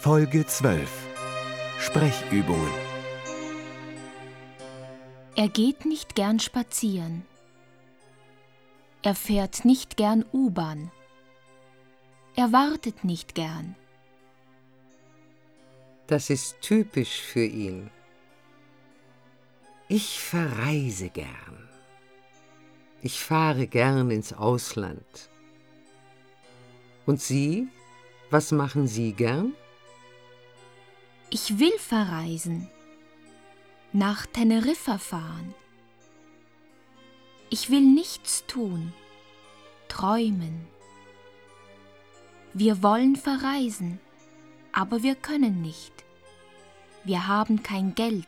Folge 12. Sprechübungen. Er geht nicht gern spazieren. Er fährt nicht gern U-Bahn. Er wartet nicht gern. Das ist typisch für ihn. Ich verreise gern. Ich fahre gern ins Ausland. Und Sie? Was machen Sie gern? Ich will verreisen, nach Teneriffa fahren. Ich will nichts tun, träumen. Wir wollen verreisen, aber wir können nicht. Wir haben kein Geld.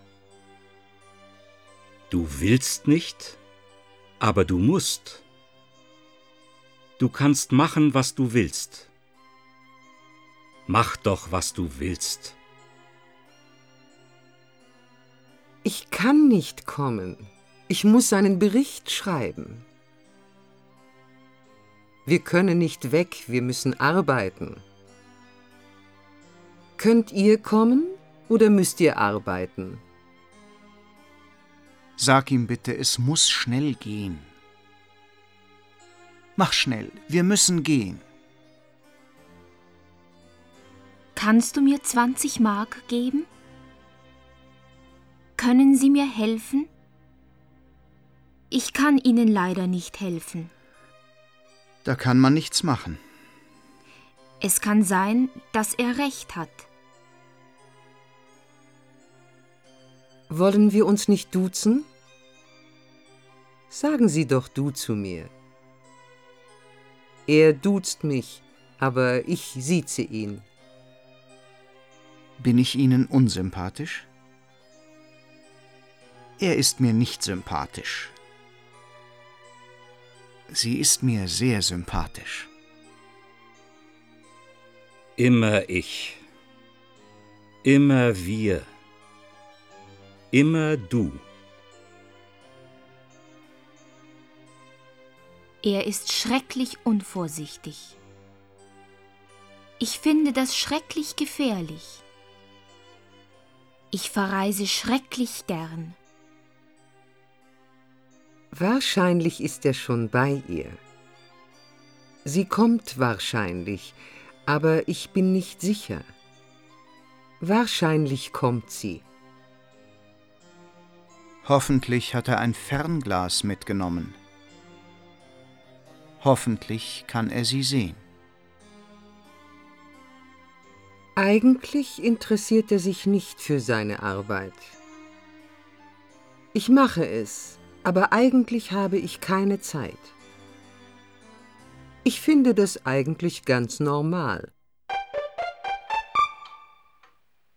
Du willst nicht, aber du musst. Du kannst machen, was du willst. Mach doch, was du willst. Ich kann nicht kommen. Ich muss einen Bericht schreiben. Wir können nicht weg, wir müssen arbeiten. Könnt ihr kommen oder müsst ihr arbeiten? Sag ihm bitte, es muss schnell gehen. Mach schnell, wir müssen gehen. Kannst du mir 20 Mark geben? Können Sie mir helfen? Ich kann Ihnen leider nicht helfen. Da kann man nichts machen. Es kann sein, dass er recht hat. Wollen wir uns nicht duzen? Sagen Sie doch du zu mir. Er duzt mich, aber ich sieze ihn. Bin ich Ihnen unsympathisch? Er ist mir nicht sympathisch. Sie ist mir sehr sympathisch. Immer ich. Immer wir. Immer du. Er ist schrecklich unvorsichtig. Ich finde das schrecklich gefährlich. Ich verreise schrecklich gern. Wahrscheinlich ist er schon bei ihr. Sie kommt wahrscheinlich, aber ich bin nicht sicher. Wahrscheinlich kommt sie. Hoffentlich hat er ein Fernglas mitgenommen. Hoffentlich kann er sie sehen. Eigentlich interessiert er sich nicht für seine Arbeit. Ich mache es, aber eigentlich habe ich keine Zeit. Ich finde das eigentlich ganz normal.